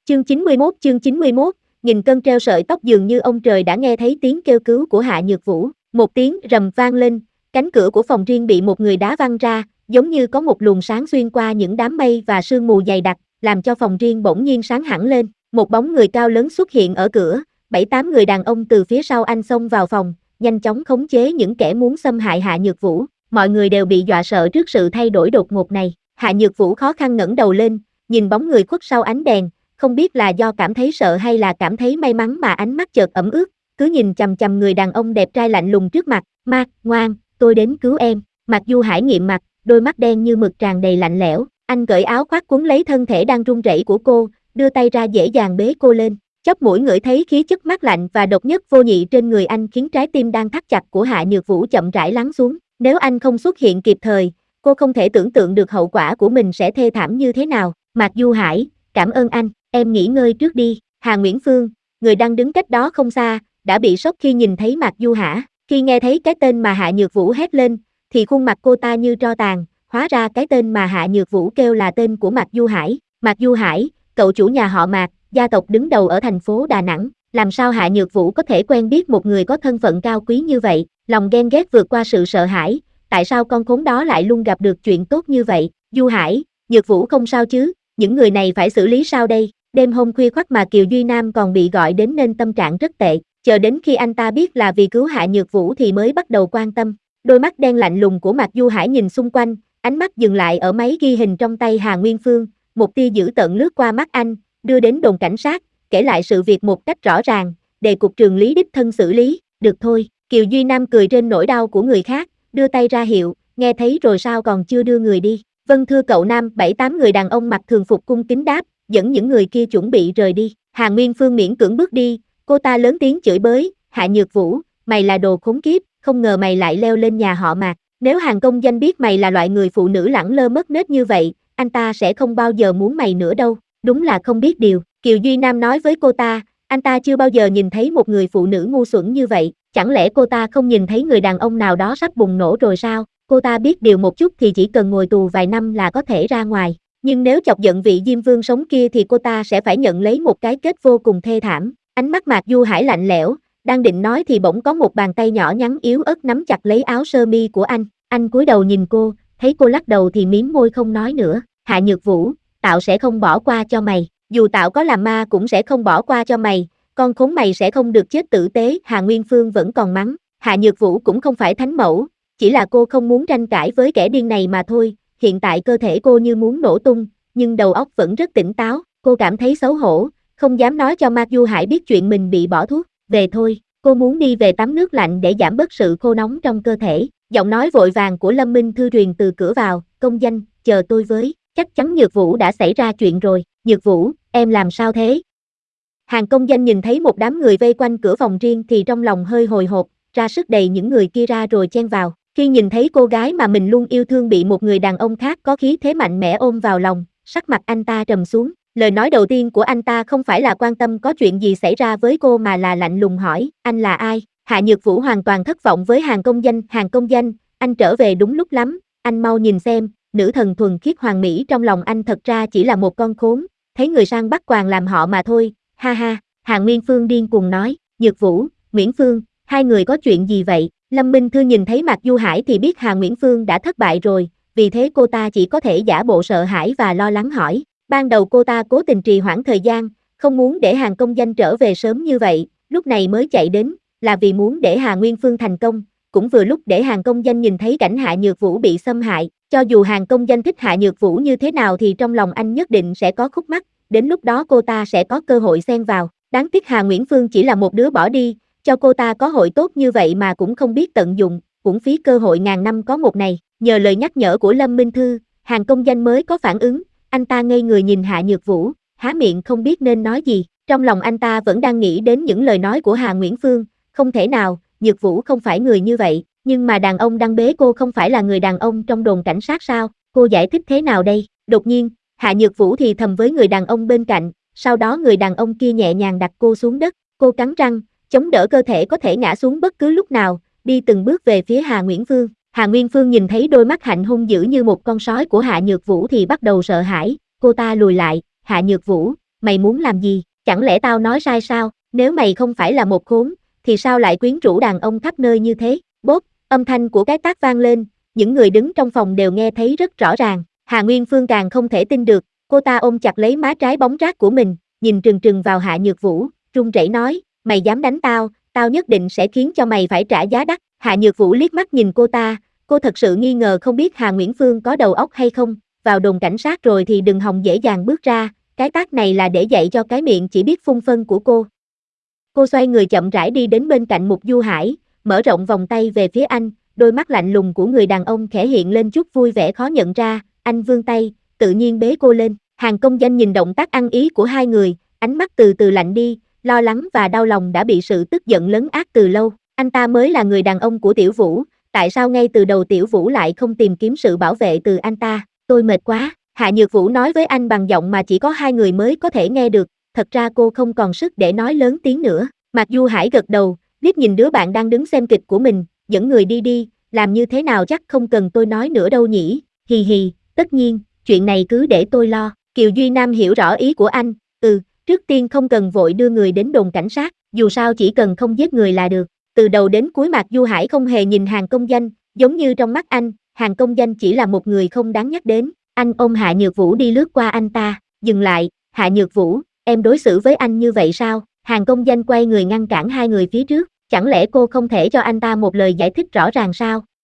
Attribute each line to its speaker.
Speaker 1: Chương 91, nghìn cân treo sợi tóc dường như ông trời đã nghe thấy tiếng kêu cứu của Hạ Nhược Vũ. Một tiếng rầm vang lên, cánh cửa của phòng riêng bị một người đá văng ra, giống như có một luồng sáng xuyên qua những đám mây và sương mù dày đặc, làm cho phòng riêng bỗng nhiên sáng hẳn lên. Một bóng người cao lớn xuất hiện ở cửa, 7-8 người đàn ông từ phía sau anh xông vào phòng, nhanh chóng khống chế những kẻ muốn xâm hại Hạ Nhược Vũ. Mọi người đều bị dọa sợ trước sự thay đổi đột ngột này. Hạ Nhược Vũ khó khăn ngẩng đầu lên, nhìn bóng người khuất sau ánh đèn, không biết là do cảm thấy sợ hay là cảm thấy may mắn mà ánh mắt chợt ẩm ướt, cứ nhìn chằm chằm người đàn ông đẹp trai lạnh lùng trước mặt. Mạc, ngoan, tôi đến cứu em. Mạc Du Hải nghiện mặt, đôi mắt đen như mực tràn đầy lạnh lẽo. Anh cởi áo khoác cuốn lấy thân thể đang run rẩy của cô, đưa tay ra dễ dàng bế cô lên. Chóp mũi ngửi thấy khí chất mát lạnh và độc nhất vô nhị trên người anh khiến trái tim đang thắt chặt của Hạ Nhược Vũ chậm rãi lắng xuống. Nếu anh không xuất hiện kịp thời, cô không thể tưởng tượng được hậu quả của mình sẽ thê thảm như thế nào. Mạc Du Hải, cảm ơn anh, em nghỉ ngơi trước đi. Hà Nguyễn Phương, người đang đứng cách đó không xa, đã bị sốc khi nhìn thấy Mạc Du Hải. Khi nghe thấy cái tên mà Hạ Nhược Vũ hét lên, thì khuôn mặt cô ta như tro tàn, hóa ra cái tên mà Hạ Nhược Vũ kêu là tên của Mạc Du Hải. Mạc Du Hải, cậu chủ nhà họ Mạc, gia tộc đứng đầu ở thành phố Đà Nẵng, làm sao Hạ Nhược Vũ có thể quen biết một người có thân phận cao quý như vậy? Lòng ghen ghét vượt qua sự sợ hãi, tại sao con khốn đó lại luôn gặp được chuyện tốt như vậy? Du Hải, Nhược Vũ không sao chứ, những người này phải xử lý sao đây? Đêm hôm khuya khoắt mà Kiều Duy Nam còn bị gọi đến nên tâm trạng rất tệ, chờ đến khi anh ta biết là vì cứu Hạ Nhược Vũ thì mới bắt đầu quan tâm. Đôi mắt đen lạnh lùng của Mạc Du Hải nhìn xung quanh, ánh mắt dừng lại ở máy ghi hình trong tay Hà Nguyên Phương, một tia dữ tợn lướt qua mắt anh, đưa đến đồn cảnh sát, kể lại sự việc một cách rõ ràng, để cục trưởng Lý đích thân xử lý. Được thôi, Kiều Duy Nam cười trên nỗi đau của người khác, đưa tay ra hiệu, nghe thấy rồi sao còn chưa đưa người đi? Vâng thưa cậu Nam. 7-8 người đàn ông mặc thường phục cung kính đáp, dẫn những người kia chuẩn bị rời đi. Hà Nguyên Phương miễn cưỡng bước đi, cô ta lớn tiếng chửi bới, Hạ Nhược Vũ, mày là đồ khốn kiếp, không ngờ mày lại leo lên nhà họ Mạc. Nếu Hàn Công Danh biết mày là loại người phụ nữ lẳng lơ mất nết như vậy, anh ta sẽ không bao giờ muốn mày nữa đâu. Đúng là không biết điều, Kiều Duy Nam nói với cô ta, anh ta chưa bao giờ nhìn thấy một người phụ nữ ngu xuẩn như vậy, chẳng lẽ cô ta không nhìn thấy người đàn ông nào đó sắp bùng nổ rồi sao? Cô ta biết điều một chút thì chỉ cần ngồi tù vài năm là có thể ra ngoài, nhưng nếu chọc giận vị Diêm Vương sống kia thì cô ta sẽ phải nhận lấy một cái kết vô cùng thê thảm. Ánh mắt Mạc Du Hải lạnh lẽo, đang định nói thì bỗng có một bàn tay nhỏ nhắn yếu ớt nắm chặt lấy áo sơ mi của anh cúi đầu nhìn cô, thấy cô lắc đầu thì mím môi không nói nữa. Hạ Nhược Vũ, Tạo sẽ không bỏ qua cho mày, dù Tạo có làm ma cũng sẽ không bỏ qua cho mày, con khốn mày sẽ không được chết tử tế. Hà Nguyên Phương vẫn còn mắng, Hạ Nhược Vũ cũng không phải thánh mẫu, chỉ là cô không muốn tranh cãi với kẻ điên này mà thôi. Hiện tại cơ thể cô như muốn nổ tung, nhưng đầu óc vẫn rất tỉnh táo, cô cảm thấy xấu hổ, không dám nói cho Mạc Du Hải biết chuyện mình bị bỏ thuốc. Về thôi, cô muốn đi về tắm nước lạnh để giảm bớt sự khô nóng trong cơ thể. Giọng nói vội vàng của Lâm Minh Thư truyền từ cửa vào, Công Danh, chờ tôi với, chắc chắn Nhược Vũ đã xảy ra chuyện rồi. Nhược Vũ, em làm sao thế? Hàng Công Danh nhìn thấy một đám người vây quanh cửa phòng riêng thì trong lòng hơi hồi hộp, ra sức đẩy những người kia ra rồi chen vào. Khi nhìn thấy cô gái mà mình luôn yêu thương bị một người đàn ông khác có khí thế mạnh mẽ ôm vào lòng, sắc mặt anh ta trầm xuống. Lời nói đầu tiên của anh ta không phải là quan tâm có chuyện gì xảy ra với cô mà là lạnh lùng hỏi, anh là ai? Hạ Nhược Vũ hoàn toàn thất vọng với Hàng Công Danh. Hàng Công Danh, anh trở về đúng lúc lắm, anh mau nhìn xem, nữ thần thuần khiết hoàng mỹ trong lòng anh thật ra chỉ là một con khốn, thấy người sang bắt quàng làm họ mà thôi, ha ha. Hà Nguyên Phương điên cuồng nói, Nhược Vũ, Nguyễn Phương, hai người có chuyện gì vậy? Lâm Minh Thư nhìn thấy Mạc Du Hải thì biết Hà Nguyễn Phương đã thất bại rồi, vì thế cô ta chỉ có thể giả bộ sợ hãi và lo lắng hỏi. Ban đầu cô ta cố tình trì hoãn thời gian, không muốn để Hàng Công Danh trở về sớm như vậy, lúc này mới chạy đến, là vì muốn để Hà Nguyên Phương thành công, cũng vừa lúc để Hàng Công Danh nhìn thấy cảnh Hạ Nhược Vũ bị xâm hại. Cho dù Hàng Công Danh thích Hạ Nhược Vũ như thế nào thì trong lòng anh nhất định sẽ có khúc mắc, đến lúc đó cô ta sẽ có cơ hội xen vào. Đáng tiếc Hà Nguyễn Phương chỉ là một đứa bỏ đi, cho cô ta có hội tốt như vậy mà cũng không biết tận dụng, uổng phí cơ hội ngàn năm có một này. Nhờ lời nhắc nhở của Lâm Minh Thư, Hàng Công Danh mới có phản ứng, anh ta ngây người nhìn Hạ Nhược Vũ, há miệng không biết nên nói gì. Trong lòng anh ta vẫn đang nghĩ đến những lời nói của Hà Nguyễn Phương, không thể nào, Nhược Vũ không phải người như vậy, nhưng mà đàn ông đang bế cô không phải là người đàn ông trong đồn cảnh sát sao? Cô giải thích thế nào đây? Đột nhiên, Hạ Nhược Vũ thì thầm với người đàn ông bên cạnh, sau đó người đàn ông kia nhẹ nhàng đặt cô xuống đất, cô cắn răng, chống đỡ cơ thể có thể ngã xuống bất cứ lúc nào, đi từng bước về phía Hà Nguyễn Phương. Hà Nguyên Phương nhìn thấy đôi mắt hạnh hung dữ như một con sói của Hạ Nhược Vũ thì bắt đầu sợ hãi, cô ta lùi lại, Hạ Nhược Vũ, mày muốn làm gì, chẳng lẽ tao nói sai sao, nếu mày không phải là một khốn, thì sao lại quyến rũ đàn ông khắp nơi như thế, bốp, âm thanh của cái tát vang lên, những người đứng trong phòng đều nghe thấy rất rõ ràng, Hà Nguyên Phương càng không thể tin được, cô ta ôm chặt lấy má trái bóng rát của mình, nhìn trừng trừng vào Hạ Nhược Vũ, run rẩy nói, mày dám đánh tao, tao nhất định sẽ khiến cho mày phải trả giá đắt, Hạ Nhược Vũ liếc mắt nhìn cô thật sự nghi ngờ không biết Hà Nguyễn Phương có đầu óc hay không, vào đồn cảnh sát rồi thì đừng hòng dễ dàng bước ra, cái tát này là để dạy cho cái miệng chỉ biết phun phân của cô. Cô xoay người chậm rãi đi đến bên cạnh Mục Du Hải, mở rộng vòng tay về phía anh, đôi mắt lạnh lùng của người đàn ông khẽ hiện lên chút vui vẻ khó nhận ra, anh vươn tay, tự nhiên bế cô lên, Hàng Công Danh nhìn động tác ăn ý của hai người, ánh mắt từ từ lạnh đi, lo lắng và đau lòng đã bị sự tức giận lấn át từ lâu, anh ta mới là người đàn ông của Tiểu Vũ, tại sao ngay từ đầu Tiểu Vũ lại không tìm kiếm sự bảo vệ từ anh ta, tôi mệt quá, Hạ Nhược Vũ nói với anh bằng giọng mà chỉ có hai người mới có thể nghe được, thật ra cô không còn sức để nói lớn tiếng nữa, Mạc Du Hải gật đầu, liếc nhìn đứa bạn đang đứng xem kịch của mình, dẫn người đi đi, làm như thế nào chắc không cần tôi nói nữa đâu nhỉ, hì hì, tất nhiên, chuyện này cứ để tôi lo, Kiều Duy Nam hiểu rõ ý của anh, trước tiên không cần vội đưa người đến đồn cảnh sát, dù sao chỉ cần không giết người là được, từ đầu đến cuối Mạc Du Hải không hề nhìn Hàng Công Danh, giống như trong mắt anh, Hàng Công Danh chỉ là một người không đáng nhắc đến, anh ôm Hạ Nhược Vũ đi lướt qua anh ta, dừng lại, Hạ Nhược Vũ, em đối xử với anh như vậy sao, Hàng Công Danh quay người ngăn cản hai người phía trước, chẳng lẽ cô không thể cho anh ta một lời giải thích rõ ràng sao,